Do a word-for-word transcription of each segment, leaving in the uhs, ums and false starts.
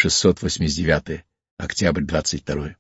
шестьсот восемьдесят девятое. Октябрь двадцать второе.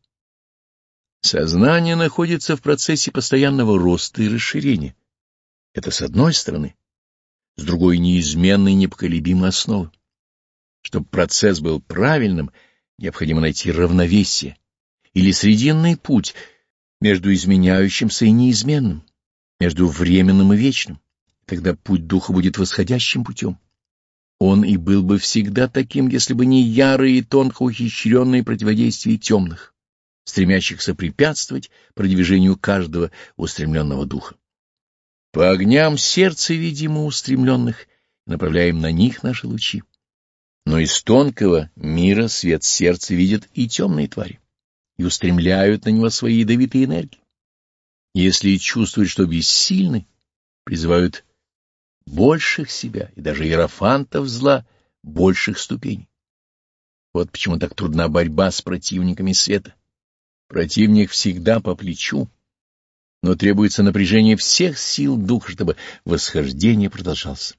Сознание находится в процессе постоянного роста и расширения. Это с одной стороны, с другой — неизменной непоколебимой основы. Чтобы процесс был правильным, необходимо найти равновесие или срединный путь между изменяющимся и неизменным, между временным и вечным. Тогда путь духа будет восходящим путем. Он и был бы всегда таким, если бы не ярые и тонко ухищренные противодействия темных, стремящихся препятствовать продвижению каждого устремленного духа. По огням сердца видим устремленных и направляем на них наши лучи. Но из тонкого мира свет сердца видят и темные твари, и устремляют на него свои ядовитые энергии. Если чувствуют, что бессильны, призывают больших себя и даже иерофантов зла больших ступеней. Вот почему так трудна борьба с противниками света. Противник всегда по плечу, но требуется напряжение всех сил духа, чтобы восхождение продолжалось.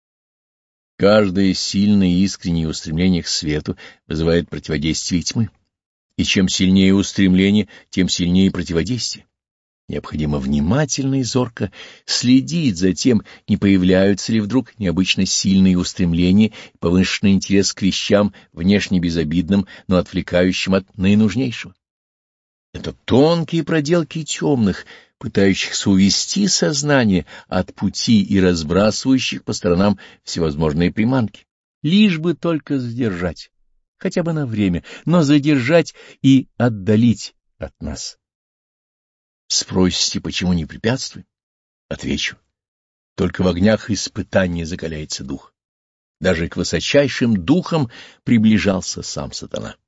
Каждое сильное и искреннее устремление к свету вызывает противодействие тьмы, и чем сильнее устремление, тем сильнее противодействие. Необходимо внимательно и зорко следить за тем, не появляются ли вдруг необычно сильные устремления и повышенный интерес к вещам внешне безобидным, но отвлекающим от наинужнейшего. Это тонкие проделки темных, пытающихся увести сознание от пути и разбрасывающих по сторонам всевозможные приманки, лишь бы только задержать, хотя бы на время, но задержать и отдалить от нас. Спросите, почему не препятствуем? Отвечу. Только в огнях испытания закаляется дух. Даже к высочайшим духам приближался сам сатана.